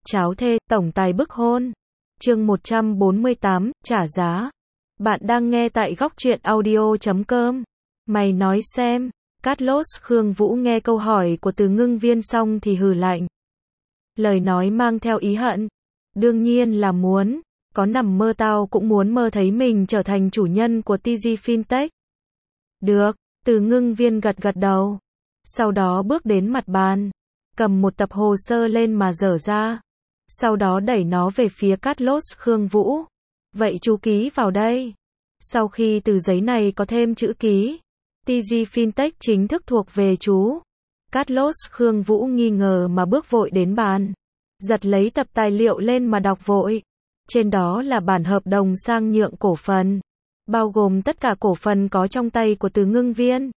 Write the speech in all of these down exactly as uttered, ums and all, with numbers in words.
Cháo thê, tổng tài bức hôn. Chương một trăm bốn mươi tám, trả giá. Bạn đang nghe tại góc truyện audio chấm com. Mày nói xem. Carlos Khương Vũ nghe câu hỏi của Từ Ngưng Viên xong thì hừ lạnh. Lời nói mang theo ý hận. Đương nhiên là muốn. Có nằm mơ tao cũng muốn mơ thấy mình trở thành chủ nhân của tê giê Fintech. Được, Từ Ngưng Viên gật gật đầu. Sau đó bước đến mặt bàn. Cầm một tập hồ sơ lên mà dở ra. Sau đó đẩy nó về phía Carlos Khương Vũ. Vậy chú ký vào đây. Sau khi từ giấy này có thêm chữ ký, tê giê Fintech chính thức thuộc về chú. Carlos Khương Vũ nghi ngờ mà bước vội đến bàn. Giật lấy tập tài liệu lên mà đọc vội. Trên đó là bản hợp đồng sang nhượng cổ phần. Bao gồm tất cả cổ phần có trong tay của Từ Ngưng Viên,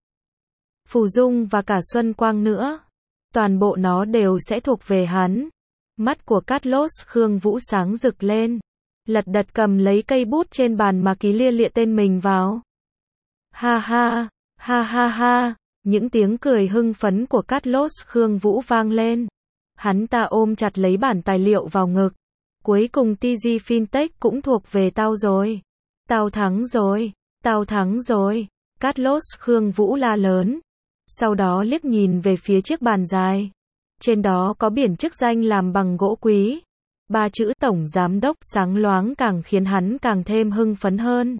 Phù Dung và cả Xuân Quang nữa. Toàn bộ nó đều sẽ thuộc về hắn. Mắt của Carlos Khương Vũ sáng rực lên. Lật đật cầm lấy cây bút trên bàn mà ký lia lịa tên mình vào. Ha ha, ha ha ha, những tiếng cười hưng phấn của Carlos Khương Vũ vang lên. Hắn ta ôm chặt lấy bản tài liệu vào ngực. Cuối cùng tê giê Fintech cũng thuộc về tao rồi. Tao thắng rồi, tao thắng rồi. Carlos Khương Vũ la lớn. Sau đó liếc nhìn về phía chiếc bàn dài. Trên đó có biển chức danh làm bằng gỗ quý. Ba chữ tổng giám đốc sáng loáng càng khiến hắn càng thêm hưng phấn hơn.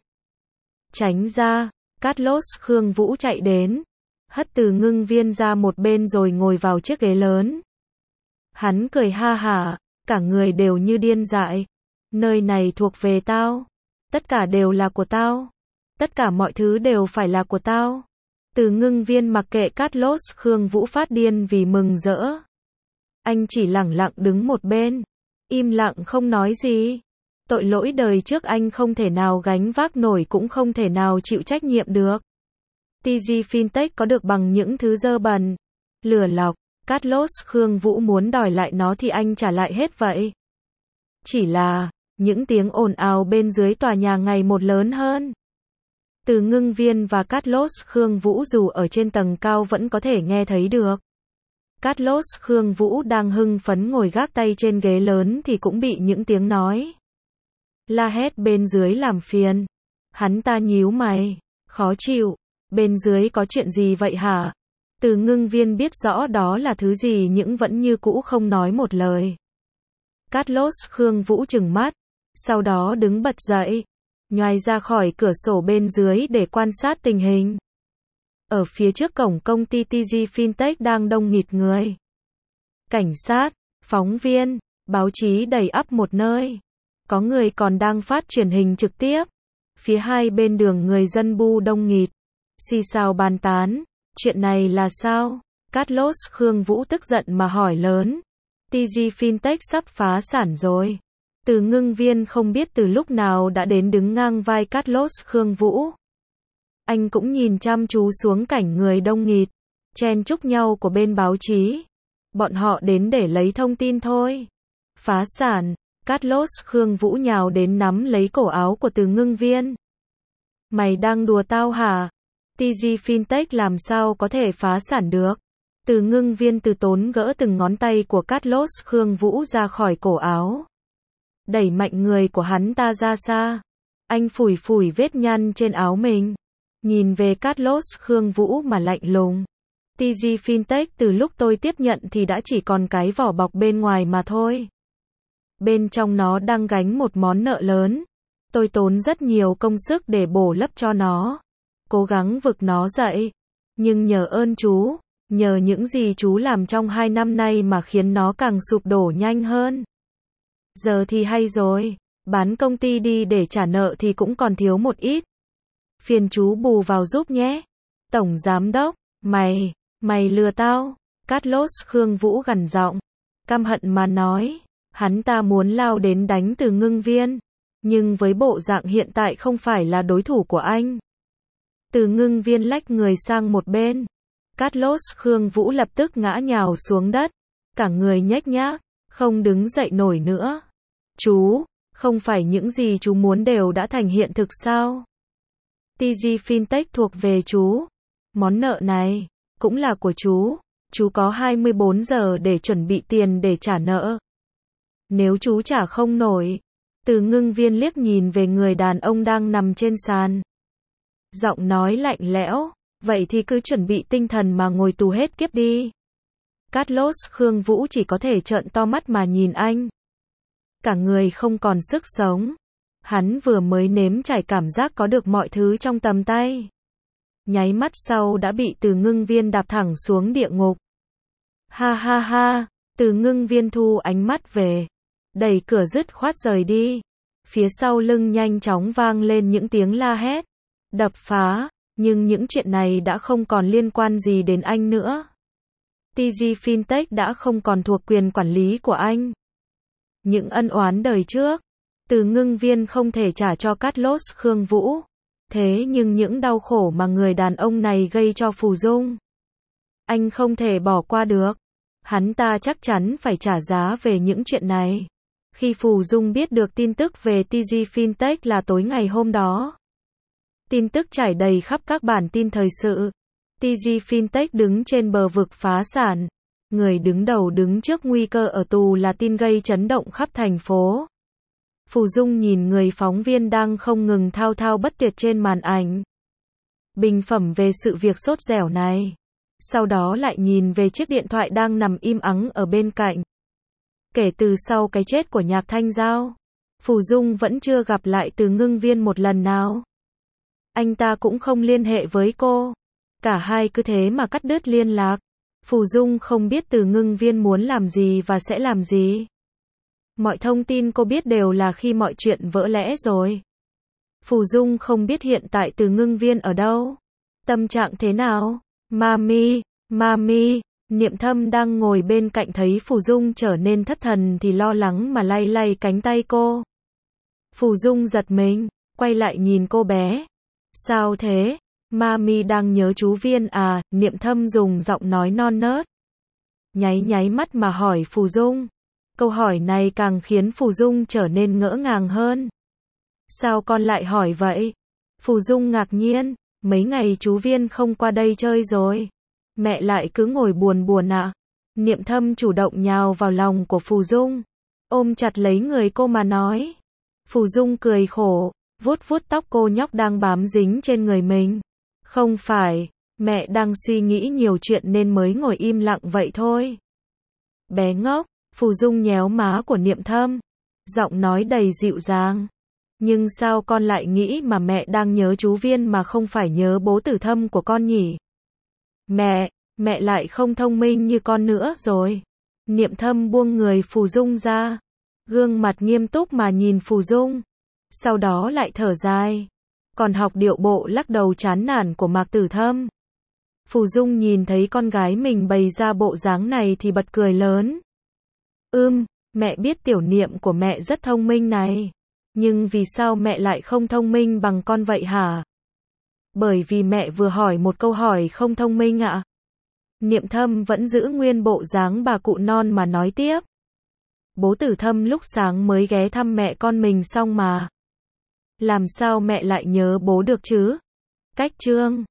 Tránh ra, Carlos Khương Vũ chạy đến. Hất Từ Ngưng Viên ra một bên rồi ngồi vào chiếc ghế lớn. Hắn cười ha hả, cả người đều như điên dại. Nơi này thuộc về tao. Tất cả đều là của tao. Tất cả mọi thứ đều phải là của tao. Từ Ngưng Viên mặc kệ Carlos Khương Vũ phát điên vì mừng rỡ. Anh chỉ lẳng lặng đứng một bên, im lặng không nói gì. Tội lỗi đời trước anh không thể nào gánh vác nổi cũng không thể nào chịu trách nhiệm được. tê giê Fintech có được bằng những thứ dơ bẩn, lừa lọc. Carlos Khương Vũ muốn đòi lại nó thì anh trả lại hết vậy. Chỉ là, những tiếng ồn ào bên dưới tòa nhà ngày một lớn hơn. Từ Ngưng Viên và Carlos Khương Vũ dù ở trên tầng cao vẫn có thể nghe thấy được. Carlos Khương Vũ đang hưng phấn ngồi gác tay trên ghế lớn thì cũng bị những tiếng nói la hét bên dưới làm phiền. Hắn ta nhíu mày, khó chịu. Bên dưới có chuyện gì vậy hả? Từ Ngưng Viên biết rõ đó là thứ gì nhưng vẫn như cũ không nói một lời. Carlos Khương Vũ trừng mắt, sau đó đứng bật dậy, nhoài ra khỏi cửa sổ bên dưới để quan sát tình hình. Ở phía trước cổng công ty tê giê Fintech đang đông nghịt người. Cảnh sát, phóng viên, báo chí đầy ắp một nơi. Có người còn đang phát truyền hình trực tiếp. Phía hai bên đường người dân bu đông nghịt. Xì xào bàn tán. Chuyện này là sao? Carlos Khương Vũ tức giận mà hỏi lớn. tê giê Fintech sắp phá sản rồi. Từ Ngưng Viên không biết từ lúc nào đã đến đứng ngang vai Carlos Khương Vũ. Anh cũng nhìn chăm chú xuống cảnh người đông nghịt, chen chúc nhau của bên báo chí. Bọn họ đến để lấy thông tin thôi. Phá sản, Carlos Khương Vũ nhào đến nắm lấy cổ áo của Từ Ngưng Viên. Mày đang đùa tao hả? tê giê Fintech làm sao có thể phá sản được? Từ Ngưng Viên từ tốn gỡ từng ngón tay của Carlos Khương Vũ ra khỏi cổ áo. Đẩy mạnh người của hắn ta ra xa. Anh phủi phủi vết nhăn trên áo mình. Nhìn về Carlos Khương Vũ mà lạnh lùng. tê giê Fintech từ lúc tôi tiếp nhận thì đã chỉ còn cái vỏ bọc bên ngoài mà thôi. Bên trong nó đang gánh một món nợ lớn. Tôi tốn rất nhiều công sức để bổ lấp cho nó. Cố gắng vực nó dậy. Nhưng nhờ ơn chú, nhờ những gì chú làm trong hai năm nay mà khiến nó càng sụp đổ nhanh hơn. Giờ thì hay rồi, bán công ty đi để trả nợ thì cũng còn thiếu một ít. Phiền chú bù vào giúp nhé. Tổng giám đốc, mày, mày lừa tao. Carlos Khương Vũ gằn giọng, căm hận mà nói. Hắn ta muốn lao đến đánh Từ Ngưng Viên. Nhưng với bộ dạng hiện tại không phải là đối thủ của anh. Từ Ngưng Viên lách người sang một bên. Carlos Khương Vũ lập tức ngã nhào xuống đất. Cả người nhếch nhác, không đứng dậy nổi nữa. Chú, không phải những gì chú muốn đều đã thành hiện thực sao? tê giê Fintech thuộc về chú. Món nợ này cũng là của chú. Chú có hai mươi bốn giờ để chuẩn bị tiền để trả nợ. Nếu chú trả không nổi. Từ Ngưng Viên liếc nhìn về người đàn ông đang nằm trên sàn. Giọng nói lạnh lẽo, vậy thì cứ chuẩn bị tinh thần mà ngồi tù hết kiếp đi. Carlos Khương Vũ chỉ có thể trợn to mắt mà nhìn anh. Cả người không còn sức sống. Hắn vừa mới nếm trải cảm giác có được mọi thứ trong tầm tay. Nháy mắt sau đã bị Từ Ngưng Viên đạp thẳng xuống địa ngục. Ha ha ha, Từ Ngưng Viên thu ánh mắt về. Đẩy cửa dứt khoát rời đi. Phía sau lưng nhanh chóng vang lên những tiếng la hét. Đập phá, nhưng những chuyện này đã không còn liên quan gì đến anh nữa. tê giê Fintech đã không còn thuộc quyền quản lý của anh. Những ân oán đời trước, Từ Ngưng Viên không thể trả cho Carlos Khương Vũ. Thế nhưng những đau khổ mà người đàn ông này gây cho Phù Dung, anh không thể bỏ qua được. Hắn ta chắc chắn phải trả giá về những chuyện này. Khi Phù Dung biết được tin tức về tê giê Fintech là tối ngày hôm đó. Tin tức trải đầy khắp các bản tin thời sự. tê giê Fintech đứng trên bờ vực phá sản. Người đứng đầu đứng trước nguy cơ ở tù là tin gây chấn động khắp thành phố. Phù Dung nhìn người phóng viên đang không ngừng thao thao bất tuyệt trên màn ảnh. Bình phẩm về sự việc sốt dẻo này. Sau đó lại nhìn về chiếc điện thoại đang nằm im ắng ở bên cạnh. Kể từ sau cái chết của Nhạc Thanh Giao, Phù Dung vẫn chưa gặp lại Từ Ngưng Viên một lần nào. Anh ta cũng không liên hệ với cô. Cả hai cứ thế mà cắt đứt liên lạc. Phù Dung không biết Từ Ngưng Viên muốn làm gì và sẽ làm gì. Mọi thông tin cô biết đều là khi mọi chuyện vỡ lẽ rồi. Phù Dung không biết hiện tại Từ Ngưng Viên ở đâu. Tâm trạng thế nào? Mami, Mami, Niệm Thâm đang ngồi bên cạnh thấy Phù Dung trở nên thất thần thì lo lắng mà lay lay cánh tay cô. Phù Dung giật mình, quay lại nhìn cô bé. Sao thế? Mami đang nhớ chú Viên à? Niệm Thâm dùng giọng nói non nớt. Nháy nháy mắt mà hỏi Phù Dung. Câu hỏi này càng khiến Phù Dung trở nên ngỡ ngàng hơn. Sao con lại hỏi vậy? Phù Dung ngạc nhiên, mấy ngày chú Viên không qua đây chơi rồi. Mẹ lại cứ ngồi buồn buồn ạ. À? Niệm Thâm chủ động nhào vào lòng của Phù Dung, ôm chặt lấy người cô mà nói. Phù Dung cười khổ, vuốt vuốt tóc cô nhóc đang bám dính trên người mình. Không phải, mẹ đang suy nghĩ nhiều chuyện nên mới ngồi im lặng vậy thôi. Bé ngốc, Phù Dung nhéo má của Niệm Thâm, giọng nói đầy dịu dàng. Nhưng sao con lại nghĩ mà mẹ đang nhớ chú Viên mà không phải nhớ bố Tử Thâm của con nhỉ? Mẹ, mẹ lại không thông minh như con nữa rồi. Niệm Thâm buông người Phù Dung ra, gương mặt nghiêm túc mà nhìn Phù Dung, sau đó lại thở dài, còn học điệu bộ lắc đầu chán nản của Mạc Tử Thâm. Phù Dung nhìn thấy con gái mình bày ra bộ dáng này thì bật cười lớn. Ưm, mẹ biết tiểu Niệm của mẹ rất thông minh này. Nhưng vì sao mẹ lại không thông minh bằng con vậy hả? Bởi vì mẹ vừa hỏi một câu hỏi không thông minh ạ. À? Niệm Thâm vẫn giữ nguyên bộ dáng bà cụ non mà nói tiếp. Bố Tử Thâm lúc sáng mới ghé thăm mẹ con mình xong mà. Làm sao mẹ lại nhớ bố được chứ? Cách chương